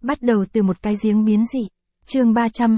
Bắt đầu từ một cái giếng biến dị. Chương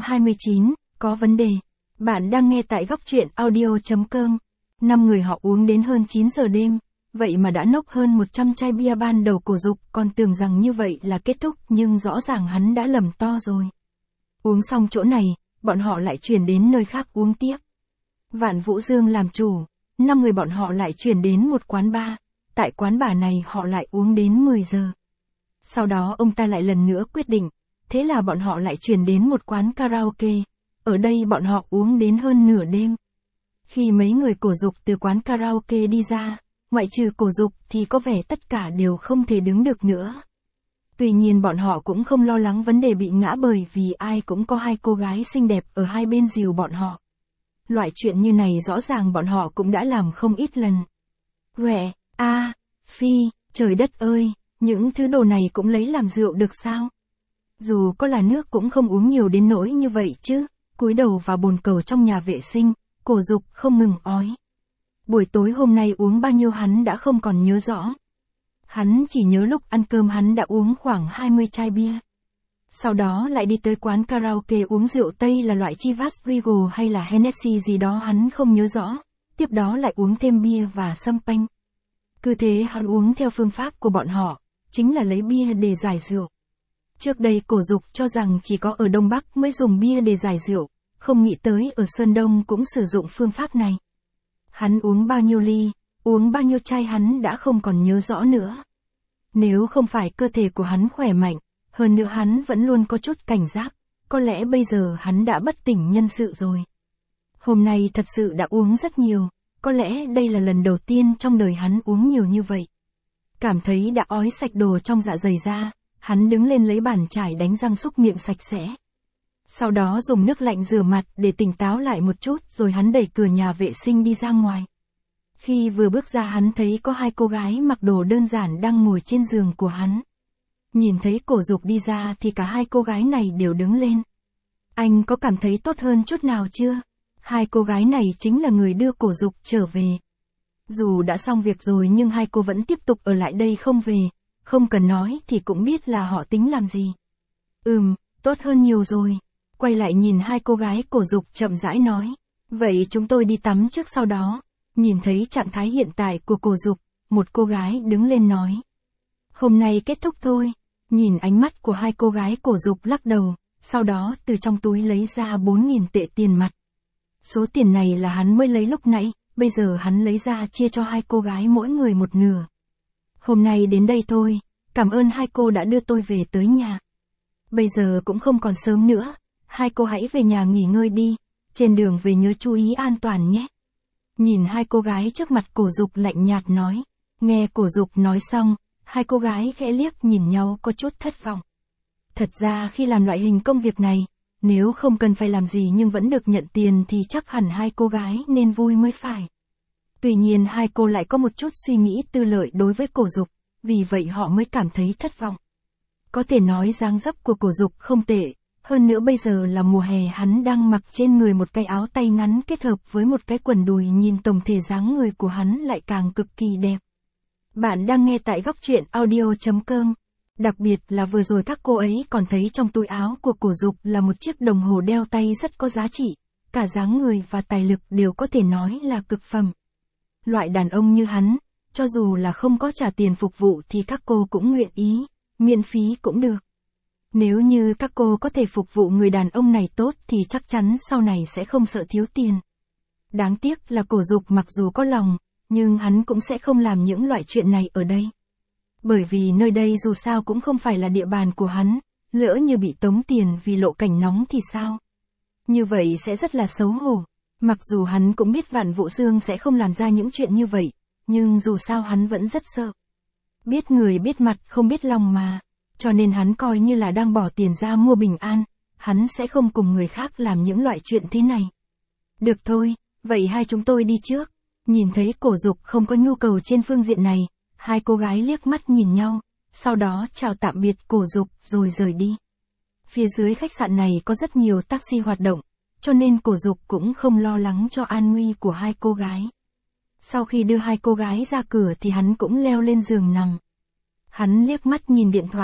329, có vấn đề. Bạn đang nghe tại góc truyện audio.com. 5 người họ uống đến hơn 9 giờ đêm, vậy mà đã nốc hơn 100 chai bia. Ban đầu Cổ Dục còn tưởng rằng như vậy là kết thúc, nhưng rõ ràng hắn đã lầm to rồi. Uống xong chỗ này, bọn họ lại chuyển đến nơi khác uống tiếp. Vạn Vũ Dương làm chủ, 5 người bọn họ lại chuyển đến một quán bar. Tại quán bar này họ lại uống đến 10 giờ. Sau đó ông ta lại lần nữa quyết định, thế là bọn họ lại chuyển đến một quán karaoke. Ở đây bọn họ uống đến hơn nửa đêm. Khi mấy người Cổ Dục từ quán karaoke đi ra, ngoại trừ Cổ Dục thì có vẻ tất cả đều không thể đứng được nữa. Tuy nhiên bọn họ cũng không lo lắng vấn đề bị ngã, bởi vì ai cũng có hai cô gái xinh đẹp ở hai bên dìu bọn họ. Loại chuyện như này rõ ràng bọn họ cũng đã làm không ít lần. Quẹ, phi, trời đất ơi, những thứ đồ này cũng lấy làm rượu được sao? Dù có là nước cũng không uống nhiều đến nỗi như vậy chứ. Cúi đầu vào bồn cầu trong nhà vệ sinh, Cổ Dục không ngừng ói. Buổi tối hôm nay uống bao nhiêu hắn đã không còn nhớ rõ. Hắn chỉ nhớ lúc ăn cơm hắn đã uống khoảng 20 chai bia. Sau đó lại đi tới quán karaoke uống rượu Tây là loại Chivas Regal hay là Hennessy gì đó hắn không nhớ rõ. Tiếp đó lại uống thêm bia và champagne. Cứ thế hắn uống theo phương pháp của bọn họ, chính là lấy bia để giải rượu. Trước đây Cổ Dục cho rằng chỉ có ở Đông Bắc mới dùng bia để giải rượu, không nghĩ tới ở Sơn Đông cũng sử dụng phương pháp này. Hắn uống bao nhiêu ly, uống bao nhiêu chai hắn đã không còn nhớ rõ nữa. Nếu không phải cơ thể của hắn khỏe mạnh, hơn nữa hắn vẫn luôn có chút cảnh giác, có lẽ bây giờ hắn đã bất tỉnh nhân sự rồi. Hôm nay thật sự đã uống rất nhiều, có lẽ đây là lần đầu tiên trong đời hắn uống nhiều như vậy. Cảm thấy đã ói sạch đồ trong dạ dày ra, hắn đứng lên lấy bàn chải đánh răng súc miệng sạch sẽ. Sau đó dùng nước lạnh rửa mặt để tỉnh táo lại một chút, rồi hắn đẩy cửa nhà vệ sinh đi ra ngoài. Khi vừa bước ra hắn thấy có hai cô gái mặc đồ đơn giản đang ngồi trên giường của hắn. Nhìn thấy Cổ Dục đi ra thì cả hai cô gái này đều đứng lên. Anh có cảm thấy tốt hơn chút nào chưa? Hai cô gái này chính là người đưa Cổ Dục trở về. Dù đã xong việc rồi nhưng hai cô vẫn tiếp tục ở lại đây không về. Không cần nói thì cũng biết là họ tính làm gì. Tốt hơn nhiều rồi. Quay lại nhìn hai cô gái, Cổ Dục chậm rãi nói. Vậy chúng tôi đi tắm trước sau đó. Nhìn thấy trạng thái hiện tại của Cổ Dục, một cô gái đứng lên nói. Hôm nay kết thúc thôi. Nhìn ánh mắt của hai cô gái, Cổ Dục lắc đầu, sau đó từ trong túi lấy ra 4.000 tệ tiền mặt. Số tiền này là hắn mới lấy lúc nãy, bây giờ hắn lấy ra chia cho hai cô gái mỗi người một nửa. Hôm nay đến đây thôi, cảm ơn hai cô đã đưa tôi về tới nhà. Bây giờ cũng không còn sớm nữa, hai cô hãy về nhà nghỉ ngơi đi, trên đường về nhớ chú ý an toàn nhé. Nhìn hai cô gái trước mặt, Cổ Dục lạnh nhạt nói. Nghe Cổ Dục nói xong, hai cô gái khẽ liếc nhìn nhau có chút thất vọng. Thật ra khi làm loại hình công việc này, nếu không cần phải làm gì nhưng vẫn được nhận tiền thì chắc hẳn hai cô gái nên vui mới phải. Tuy nhiên hai cô lại có một chút suy nghĩ tư lợi đối với Cổ Dục, vì vậy họ mới cảm thấy thất vọng. Có thể nói dáng dấp của Cổ Dục không tệ, hơn nữa bây giờ là mùa hè, hắn đang mặc trên người một cái áo tay ngắn kết hợp với một cái quần đùi, nhìn tổng thể dáng người của hắn lại càng cực kỳ đẹp. Bạn đang nghe tại góc truyện audio.com. Đặc biệt là vừa rồi các cô ấy còn thấy trong túi áo của Cổ Dục là một chiếc đồng hồ đeo tay rất có giá trị, cả dáng người và tài lực đều có thể nói là cực phẩm. Loại đàn ông như hắn, cho dù là không có trả tiền phục vụ thì các cô cũng nguyện ý, miễn phí cũng được. Nếu như các cô có thể phục vụ người đàn ông này tốt thì chắc chắn sau này sẽ không sợ thiếu tiền. Đáng tiếc là Cổ Dục mặc dù có lòng, nhưng hắn cũng sẽ không làm những loại chuyện này ở đây. Bởi vì nơi đây dù sao cũng không phải là địa bàn của hắn, lỡ như bị tống tiền vì lộ cảnh nóng thì sao? Như vậy sẽ rất là xấu hổ. Mặc dù hắn cũng biết Vạn Vũ Dương sẽ không làm ra những chuyện như vậy, nhưng dù sao hắn vẫn rất sợ. Biết người biết mặt không biết lòng mà, cho nên hắn coi như là đang bỏ tiền ra mua bình an, hắn sẽ không cùng người khác làm những loại chuyện thế này. Được thôi, vậy hai chúng tôi đi trước. Nhìn thấy Cổ Dục không có nhu cầu trên phương diện này, hai cô gái liếc mắt nhìn nhau, sau đó chào tạm biệt Cổ Dục rồi rời đi. Phía dưới khách sạn này có rất nhiều taxi hoạt động, cho nên Cổ Dục cũng không lo lắng cho an nguy của hai cô gái. Sau khi đưa hai cô gái ra cửa thì hắn cũng leo lên giường nằm. Hắn liếc mắt nhìn điện thoại,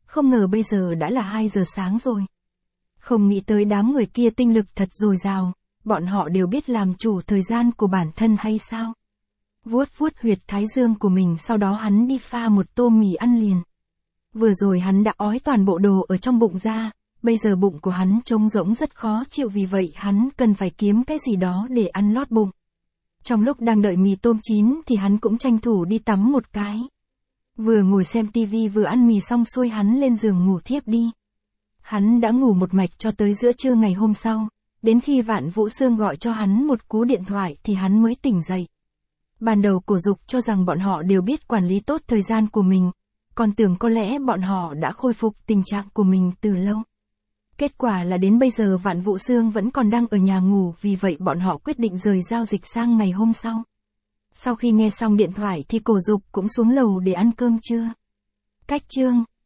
Không ngờ bây giờ đã là 2 giờ sáng rồi. Không nghĩ tới đám người kia tinh lực thật dồi dào, bọn họ đều biết làm chủ thời gian của bản thân hay sao? Vuốt vuốt huyệt thái dương của mình, sau đó hắn đi pha một tô mì ăn liền. Vừa rồi hắn đã ói toàn bộ đồ ở trong bụng ra, bây giờ bụng của hắn trống rỗng rất khó chịu, vì vậy hắn cần phải kiếm cái gì đó để ăn lót bụng. Trong lúc đang đợi mì tôm chín thì hắn cũng tranh thủ đi tắm một cái. Vừa ngồi xem tivi vừa ăn mì xong xuôi hắn lên giường ngủ thiếp đi. Hắn đã ngủ một mạch cho tới giữa trưa ngày hôm sau, đến khi Vạn Vũ Sương gọi cho hắn một cú điện thoại thì hắn mới tỉnh dậy. Ban đầu Cổ Dục cho rằng bọn họ đều biết quản lý tốt thời gian của mình, còn tưởng có lẽ bọn họ đã khôi phục tình trạng của mình từ lâu. Kết quả là đến bây giờ Vạn Vũ Sương vẫn còn đang ở nhà ngủ, vì vậy bọn họ quyết định rời giao dịch sang ngày hôm sau. Sau khi nghe xong điện thoại thì Cổ Dục cũng xuống lầu để ăn cơm trưa. Cách chương